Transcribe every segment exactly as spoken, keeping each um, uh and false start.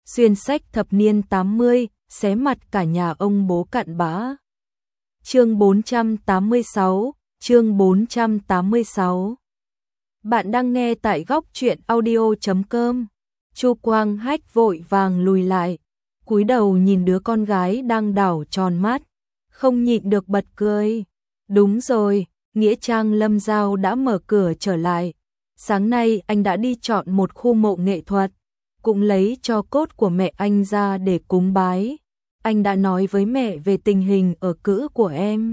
xuyên sách thập niên tám mươi, xé mặt cả nhà ông bố cặn bã. Chương bốn trăm tám mươi sáu, chương bốn trăm tám mươi sáu. Bạn đang nghe tại góc truyện audio chấm com. Chu Quang Hách vội vàng lùi lại, cúi đầu nhìn đứa con gái đang đảo tròn mắt, không nhịn được bật cười. Đúng rồi, nghĩa trang Lâm Giao đã mở cửa trở lại. Sáng nay anh đã đi chọn một khu mộ nghệ thuật, cũng lấy tro cốt của mẹ anh ra để cúng bái. Anh đã nói với mẹ về tình hình ở cữ của em.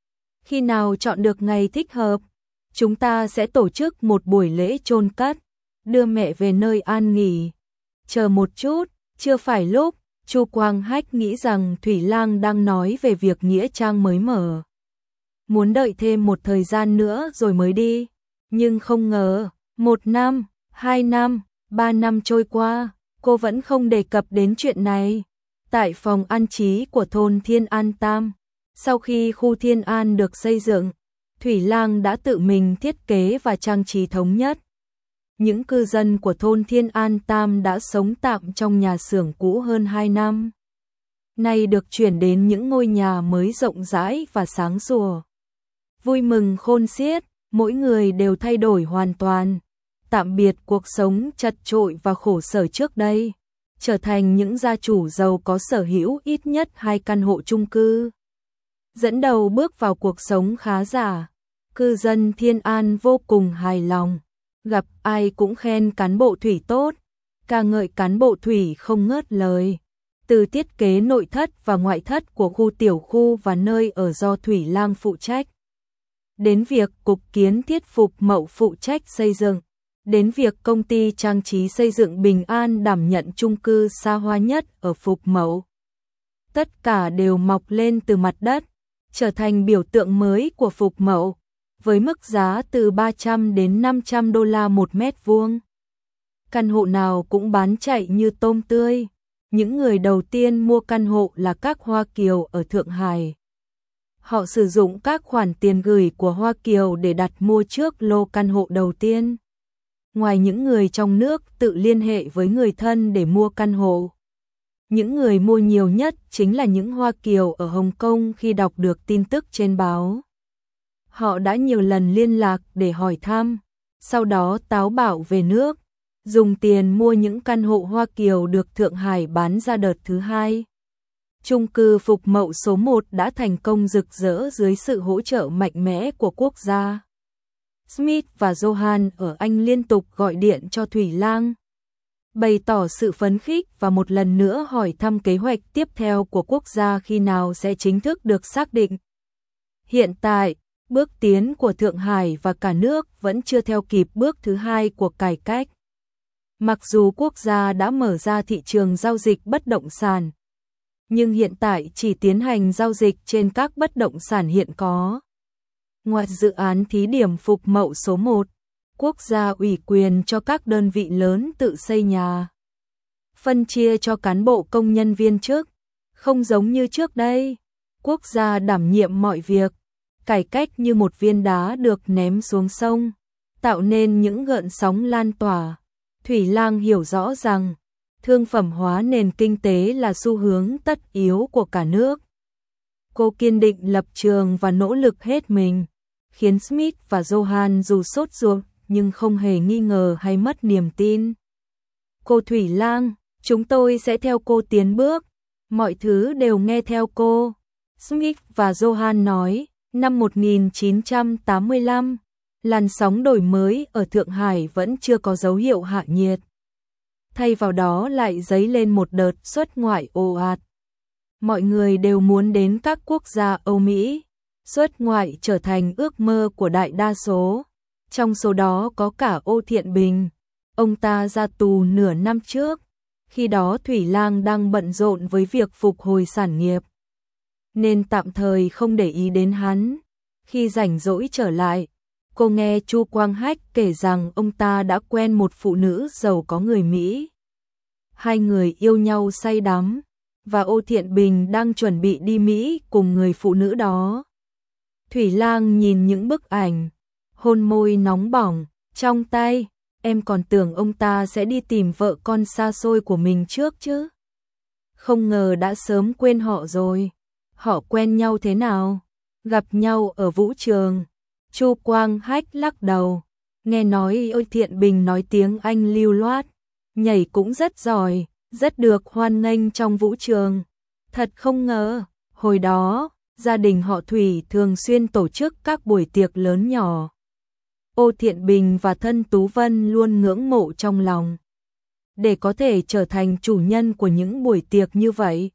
Khi nào chọn được ngày thích hợp, chúng ta sẽ tổ chức một buổi lễ chôn cất, đưa mẹ về nơi an nghỉ. Chờ một chút, chưa phải lúc. Chu Quang Hách nghĩ rằng Thủy Lang đang nói về việc nghĩa trang mới mở, muốn đợi thêm một thời gian nữa rồi mới đi. Nhưng không ngờ, một năm, hai năm, ba năm trôi qua, cô vẫn không đề cập đến chuyện này. Tại phòng an trí của thôn Thiên An Tam, sau khi khu Thiên An được xây dựng, Thủy Lang đã tự mình thiết kế và trang trí thống nhất. Những cư dân của thôn Thiên An Tam đã sống tạm trong nhà xưởng cũ hơn hai năm. Nay được chuyển đến những ngôi nhà mới rộng rãi và sáng sủa. Vui mừng khôn xiết, mỗi người đều thay đổi hoàn toàn. Tạm biệt cuộc sống chật chội và khổ sở trước đây, trở thành những gia chủ giàu có sở hữu ít nhất hai căn hộ chung cư. Dẫn đầu bước vào cuộc sống khá giả, cư dân Thiên An vô cùng hài lòng. Gặp ai cũng khen cán bộ Thủy tốt, ca ngợi cán bộ Thủy không ngớt lời. Từ thiết kế nội thất và ngoại thất của khu tiểu khu và nơi ở do Thủy Lang phụ trách, đến việc cục kiến thiết Phục Mậu phụ trách xây dựng, đến việc công ty trang trí xây dựng Bình An đảm nhận chung cư xa hoa nhất ở Phục Mậu. Tất cả đều mọc lên từ mặt đất, trở thành biểu tượng mới của Phục Mậu, với mức giá từ ba trăm đến năm trăm đô la một mét vuông. Căn hộ nào cũng bán chạy như tôm tươi. Những người đầu tiên mua căn hộ là các Hoa Kiều ở Thượng Hải. Họ sử dụng các khoản tiền gửi của Hoa Kiều để đặt mua trước lô căn hộ đầu tiên. Ngoài những người trong nước tự liên hệ với người thân để mua căn hộ, những người mua nhiều nhất chính là những Hoa Kiều ở Hồng Kông khi đọc được tin tức trên báo. Họ đã nhiều lần liên lạc để hỏi thăm, sau đó táo bạo về nước, dùng tiền mua những căn hộ Hoa Kiều được Thượng Hải bán ra đợt thứ hai. Chung cư Phục Mậu số một đã thành công rực rỡ dưới sự hỗ trợ mạnh mẽ của quốc gia. Smith và Johan ở Anh liên tục gọi điện cho Thủy Lang, bày tỏ sự phấn khích và một lần nữa hỏi thăm kế hoạch tiếp theo của quốc gia khi nào sẽ chính thức được xác định. Hiện tại, bước tiến của Thượng Hải và cả nước vẫn chưa theo kịp bước thứ hai của cải cách. Mặc dù quốc gia đã mở ra thị trường giao dịch bất động sản, nhưng hiện tại chỉ tiến hành giao dịch trên các bất động sản hiện có. Ngoài dự án thí điểm Phục Mậu số một, quốc gia ủy quyền cho các đơn vị lớn tự xây nhà, phân chia cho cán bộ công nhân viên chức, không giống như trước đây. Quốc gia đảm nhiệm mọi việc, cải cách như một viên đá được ném xuống sông, tạo nên những gợn sóng lan tỏa. Thủy Lang hiểu rõ rằng, thương phẩm hóa nền kinh tế là xu hướng tất yếu của cả nước. Cô kiên định lập trường và nỗ lực hết mình, khiến Smith và Johan dù sốt ruột nhưng không hề nghi ngờ hay mất niềm tin. Cô Thủy Lang, chúng tôi sẽ theo cô tiến bước, mọi thứ đều nghe theo cô. Smith và Johan nói, năm một nghìn chín trăm tám mươi lăm, làn sóng đổi mới ở Thượng Hải vẫn chưa có dấu hiệu hạ nhiệt. Thay vào đó lại dấy lên một đợt xuất ngoại ồ ạt. Mọi người đều muốn đến các quốc gia Âu Mỹ. Xuất ngoại trở thành ước mơ của đại đa số. Trong số đó có cả Ô Thiện Bình. Ông ta ra tù nửa năm trước. Khi đó Thủy Lang đang bận rộn với việc phục hồi sản nghiệp, nên tạm thời không để ý đến hắn. Khi rảnh rỗi trở lại, cô nghe Chu Quang Hách kể rằng ông ta đã quen một phụ nữ giàu có người Mỹ. Hai người yêu nhau say đắm, và Ô Thiện Bình đang chuẩn bị đi Mỹ cùng người phụ nữ đó. Thủy Lang nhìn những bức ảnh, hôn môi nóng bỏng, trong tay, em còn tưởng ông ta sẽ đi tìm vợ con xa xôi của mình trước chứ. Không ngờ đã sớm quên họ rồi. Họ quen nhau thế nào? Gặp nhau ở vũ trường. Chu Quang Hách lắc đầu. Nghe nói Ôi Thiện Bình nói tiếng Anh lưu loát, nhảy cũng rất giỏi, rất được hoan nghênh trong vũ trường. Thật không ngờ, hồi đó, gia đình họ Thủy thường xuyên tổ chức các buổi tiệc lớn nhỏ. Ô Thiện Bình và thân Tú Vân luôn ngưỡng mộ trong lòng. Để có thể trở thành chủ nhân của những buổi tiệc như vậy,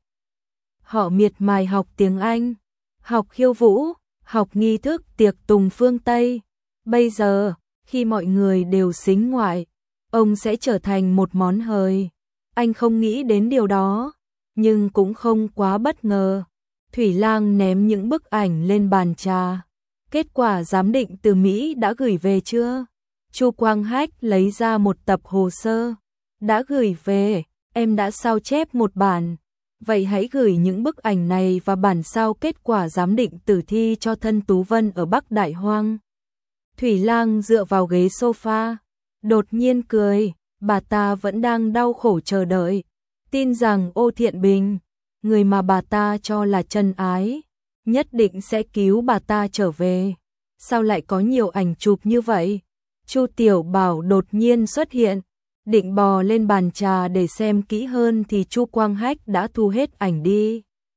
họ miệt mài học tiếng Anh, học khiêu vũ, học nghi thức tiệc tùng phương Tây. Bây giờ, khi mọi người đều sính ngoại, ông sẽ trở thành một món hời. Anh không nghĩ đến điều đó, nhưng cũng không quá bất ngờ. Thủy Lang ném những bức ảnh lên bàn trà. Kết quả giám định từ Mỹ đã gửi về chưa? Chu Quang Hách lấy ra một tập hồ sơ. Đã gửi về, em đã sao chép một bản. Vậy hãy gửi những bức ảnh này và bản sao kết quả giám định tử thi cho thân Tú Vân ở Bắc Đại Hoang. Thủy Lang dựa vào ghế sofa, đột nhiên cười, bà ta vẫn đang đau khổ chờ đợi, tin rằng Ô Thiện Bình, người mà bà ta cho là chân ái, nhất định sẽ cứu bà ta trở về. Sao lại có nhiều ảnh chụp như vậy? Chu Tiểu Bảo đột nhiên xuất hiện, định bò lên bàn trà để xem kỹ hơn thì Chu Quang Hách đã thu hết ảnh đi.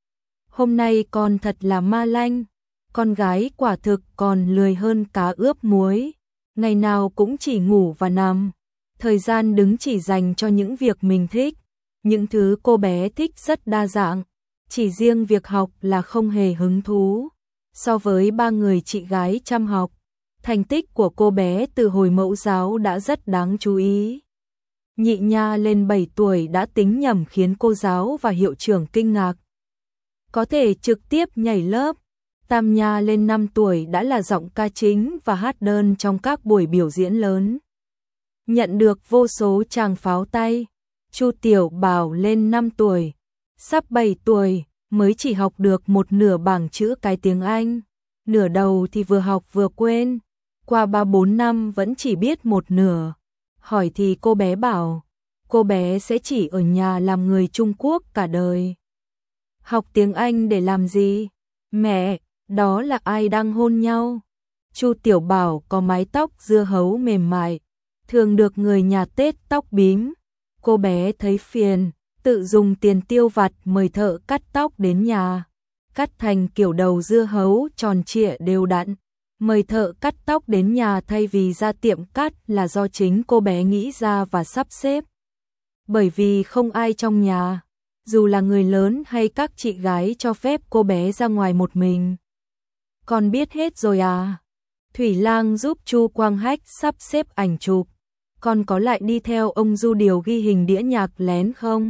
Hôm nay con thật là ma lanh, con gái quả thực còn lười hơn cá ướp muối, ngày nào cũng chỉ ngủ và nằm, thời gian đứng chỉ dành cho những việc mình thích, những thứ cô bé thích rất đa dạng, chỉ riêng việc học là không hề hứng thú. So với ba người chị gái chăm học, thành tích của cô bé từ hồi mẫu giáo đã rất đáng chú ý. Nhị Nha lên bảy tuổi đã tính nhầm khiến cô giáo và hiệu trưởng kinh ngạc. Có thể trực tiếp nhảy lớp. Tam Nha lên năm tuổi đã là giọng ca chính và hát đơn trong các buổi biểu diễn lớn. Nhận được vô số tràng pháo tay. Chu Tiểu Bảo lên năm tuổi, sắp bảy tuổi, mới chỉ học được một nửa bảng chữ cái tiếng Anh. Nửa đầu thì vừa học vừa quên, qua ba bốn năm vẫn chỉ biết một nửa. Hỏi thì cô bé bảo, cô bé sẽ chỉ ở nhà làm người Trung Quốc cả đời. Học tiếng Anh để làm gì? Mẹ, đó là ai đang hôn nhau? Chu Tiểu Bảo có mái tóc dưa hấu mềm mại, thường được người nhà Tết tóc bím. Cô bé thấy phiền, tự dùng tiền tiêu vặt mời thợ cắt tóc đến nhà, cắt thành kiểu đầu dưa hấu tròn trịa đều đặn. Mời thợ cắt tóc đến nhà thay vì ra tiệm cắt là do chính cô bé nghĩ ra và sắp xếp. Bởi vì không ai trong nhà, dù là người lớn hay các chị gái cho phép cô bé ra ngoài một mình. Con biết hết rồi à? Thủy Lang giúp Chu Quang Hách sắp xếp ảnh chụp. Con có lại đi theo ông Du Điều ghi hình đĩa nhạc lén không?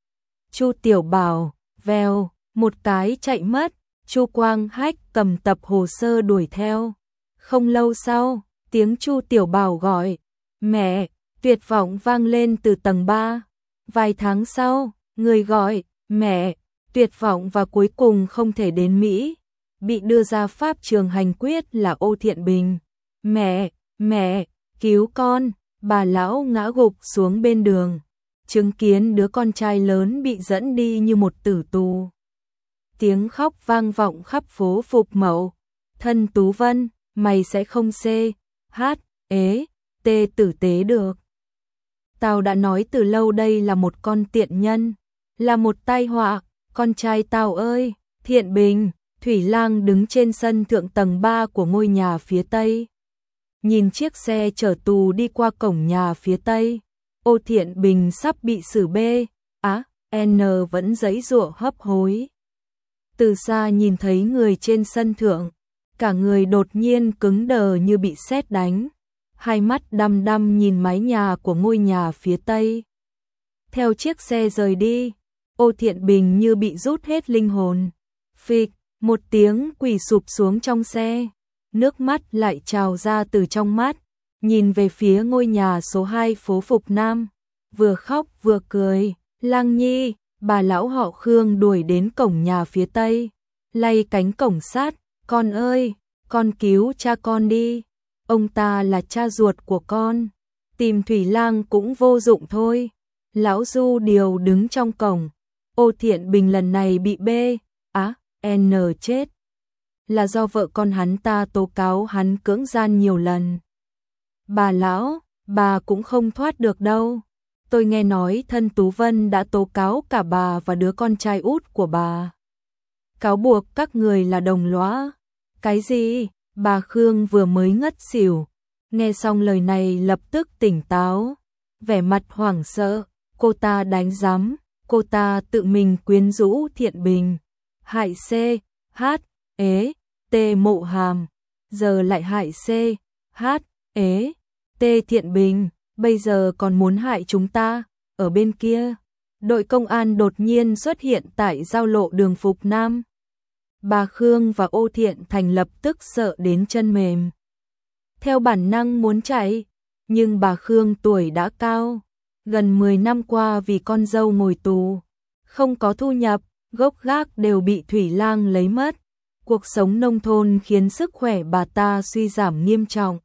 Chu Tiểu Bảo, vèo, một cái chạy mất. Chu Quang Hách cầm tập hồ sơ đuổi theo. Không lâu sau, tiếng Chu Tiểu Bảo gọi, mẹ, tuyệt vọng vang lên từ tầng ba. Vài tháng sau, người gọi, mẹ, tuyệt vọng và cuối cùng không thể đến Mỹ, bị đưa ra pháp trường hành quyết là Ô Thiện Bình. Mẹ, mẹ, cứu con, bà lão ngã gục xuống bên đường, chứng kiến đứa con trai lớn bị dẫn đi như một tử tù. Tiếng khóc vang vọng khắp phố Phục Mậu. Thân Tú Vân, mày sẽ không xê, hát, ế, tê tử tế được. Tao đã nói từ lâu đây là một con tiện nhân, là một tai họa, con trai tao ơi. Thiện Bình, Thủy Lang đứng trên sân thượng tầng ba của ngôi nhà phía tây. Nhìn chiếc xe chở tù đi qua cổng nhà phía tây. Ô Thiện Bình sắp bị xử bê, á, N vẫn giãy giụa hấp hối. Từ xa nhìn thấy người trên sân thượng, cả người đột nhiên cứng đờ như bị sét đánh, hai mắt đăm đăm nhìn mái nhà của ngôi nhà phía tây. Theo chiếc xe rời đi, Ô Thiện Bình như bị rút hết linh hồn. Phịch, một tiếng quỳ sụp xuống trong xe, nước mắt lại trào ra từ trong mắt, nhìn về phía ngôi nhà số hai phố Phục Nam, vừa khóc vừa cười. Lang Nhi, bà lão họ Khương đuổi đến cổng nhà phía tây, lay cánh cổng sắt, con ơi, con cứu cha con đi, ông ta là cha ruột của con. tìm Thủy Lang cũng vô dụng thôi. Lão Du Điều đứng trong cổng. Ô Thiện Bình lần này bị B, á, N chết. Là do vợ con hắn ta tố cáo hắn cưỡng gian nhiều lần. Bà lão, bà cũng không thoát được đâu. Tôi nghe nói thân Tú Vân đã tố cáo cả bà và đứa con trai út của bà. Cáo buộc các người là đồng lõa. Cái gì? Bà Khương vừa mới ngất xỉu. Nghe xong lời này lập tức tỉnh táo. Vẻ mặt hoảng sợ, cô ta đánh giám, cô ta tự mình quyến rũ Thiện Bình. Hại C, H, ế, T Mộ Hàm. Giờ lại hại C, H, ế, T Thiện Bình. Bây giờ còn muốn hại chúng ta. Ở bên kia, đội công an đột nhiên xuất hiện tại giao lộ đường Phục Nam. Bà Khương và Ô Thiện Thành lập tức sợ đến chân mềm. Theo bản năng muốn chạy, nhưng bà Khương tuổi đã cao, gần mười năm qua vì con dâu ngồi tù, không có thu nhập, gốc gác đều bị Thủy Lang lấy mất. Cuộc sống nông thôn khiến sức khỏe bà ta suy giảm nghiêm trọng.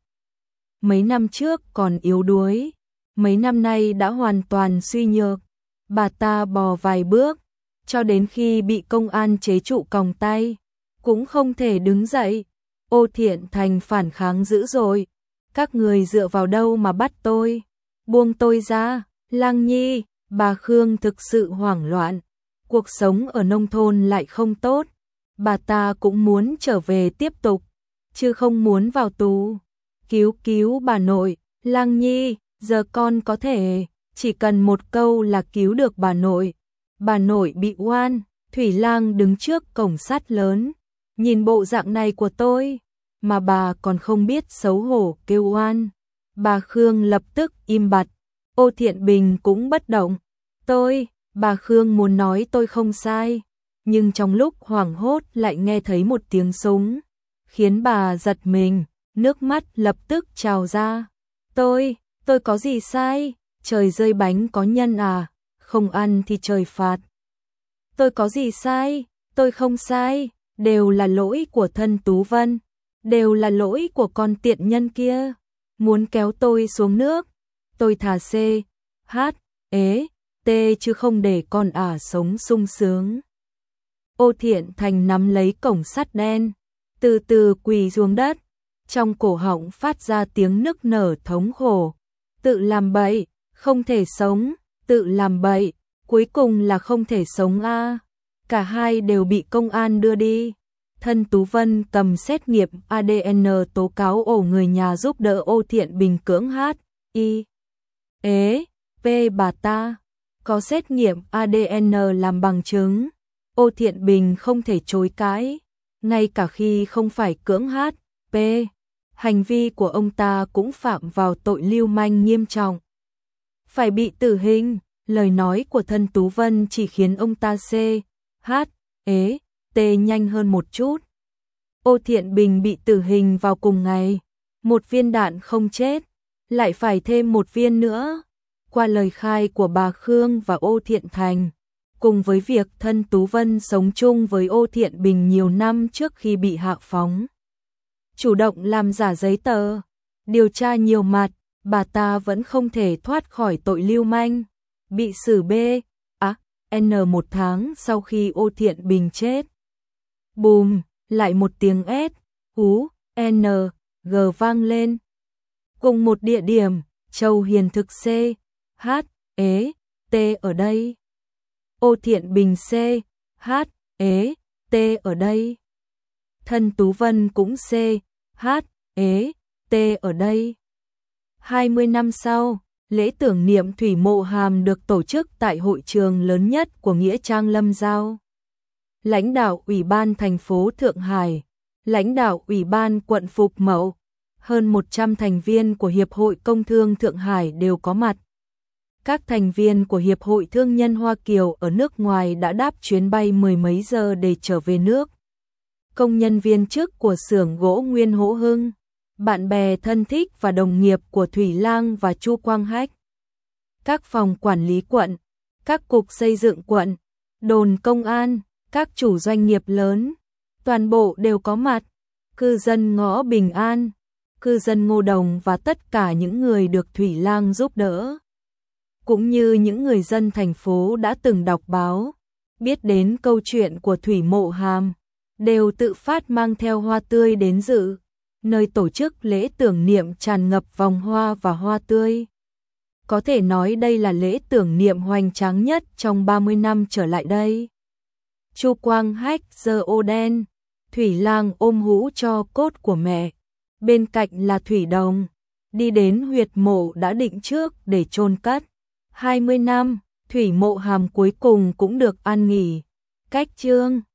Mấy năm trước còn yếu đuối, mấy năm nay đã hoàn toàn suy nhược. Bà ta bò vài bước, cho đến khi bị công an chế trụ còng tay, cũng không thể đứng dậy. Ô Thiện Thành phản kháng dữ dội. Các người dựa vào đâu mà bắt tôi? Buông tôi ra, Lang Nhi. Bà Khương thực sự hoảng loạn. Cuộc sống ở nông thôn lại không tốt. Bà ta cũng muốn trở về tiếp tục, chứ không muốn vào tù. Cứu cứu bà nội, Lang Nhi, giờ con có thể, chỉ cần một câu là cứu được bà nội. Bà nội bị oan. Thủy Lang đứng trước cổng sắt lớn, nhìn bộ dạng này của tôi, mà bà còn không biết xấu hổ kêu oan. Bà Khương lập tức im bặt. Ô Thiện Bình cũng bất động. Tôi, bà Khương muốn nói tôi không sai, nhưng trong lúc hoảng hốt lại nghe thấy một tiếng súng, khiến bà giật mình, nước mắt lập tức trào ra. Tôi, tôi có gì sai? Trời rơi bánh có nhân à? Không ăn thì trời phạt. Tôi có gì sai? Tôi không sai, đều là lỗi của thân Tú Vân, đều là lỗi của con tiện nhân kia, muốn kéo tôi xuống nước. Tôi thà C, H, ế, T chứ không để con ả sống sung sướng. Ô Thiện Thành nắm lấy cổng sắt đen, từ từ quỳ xuống đất, trong cổ họng phát ra tiếng nức nở thống khổ. Tự làm bậy, không thể sống, tự làm bậy, cuối cùng là không thể sống a. À. Cả hai đều bị công an đưa đi. Thân Tú Vân cầm xét nghiệm A D N tố cáo ổ người nhà giúp đỡ Ô Thiện Bình cưỡng H, I, ế, P bà ta. Có xét nghiệm A D N làm bằng chứng. Ô Thiện Bình không thể chối cãi, ngay cả khi không phải cưỡng H, P. Hành vi của ông ta cũng phạm vào tội lưu manh nghiêm trọng, phải bị tử hình. Lời nói của thân Tú Vân chỉ khiến ông ta C, H, ế, T nhanh hơn một chút. Ô Thiện Bình bị tử hình vào cùng ngày, một viên đạn không chết, lại phải thêm một viên nữa. Qua lời khai của bà Khương và Ô Thiện Thành, cùng với việc thân Tú Vân sống chung với Ô Thiện Bình nhiều năm trước khi bị hạ phóng, chủ động làm giả giấy tờ, điều tra nhiều mặt, bà ta vẫn không thể thoát khỏi tội lưu manh, bị xử B, á, N một tháng sau khi Ô Thiện Bình chết. Bùm, lại một tiếng S, hú, N, G vang lên. Cùng một địa điểm, Châu Hiền thực C, H, ế, T ở đây. Ô Thiện Bình C, H, ế, T ở đây. Thân Tú Vân cũng C, H, ế, T ở đây. hai mươi năm sau, lễ tưởng niệm Thủy Mộ Hàm được tổ chức tại hội trường lớn nhất của Nghĩa Trang Lâm Giao. Lãnh đạo Ủy ban thành phố Thượng Hải, lãnh đạo Ủy ban quận Phục Mậu, hơn một trăm thành viên của Hiệp hội Công thương Thượng Hải đều có mặt. Các thành viên của Hiệp hội Thương nhân Hoa Kiều ở nước ngoài đã đáp chuyến bay mười mấy giờ để trở về nước. Công nhân viên chức của xưởng gỗ Nguyên Hỗ Hưng, bạn bè thân thích và đồng nghiệp của Thủy Lang và Chu Quang Hách, các phòng quản lý quận, các cục xây dựng quận, đồn công an, các chủ doanh nghiệp lớn, toàn bộ đều có mặt. Cư dân ngõ Bình An, cư dân Ngô Đồng và tất cả những người được Thủy Lang giúp đỡ, cũng như những người dân thành phố đã từng đọc báo, biết đến câu chuyện của Thủy Mộ Hàm, đều tự phát mang theo hoa tươi đến dự, nơi tổ chức lễ tưởng niệm tràn ngập vòng hoa và hoa tươi. Có thể nói đây là lễ tưởng niệm hoành tráng nhất trong ba mươi năm trở lại đây. Chu Quang Hách giơ ô đen, Thủy Lang ôm hũ cho cốt của mẹ, bên cạnh là Thủy Đồng, đi đến huyệt mộ đã định trước để chôn cất. hai mươi năm, Thủy Mộ Hàm cuối cùng cũng được an nghỉ. Cách chương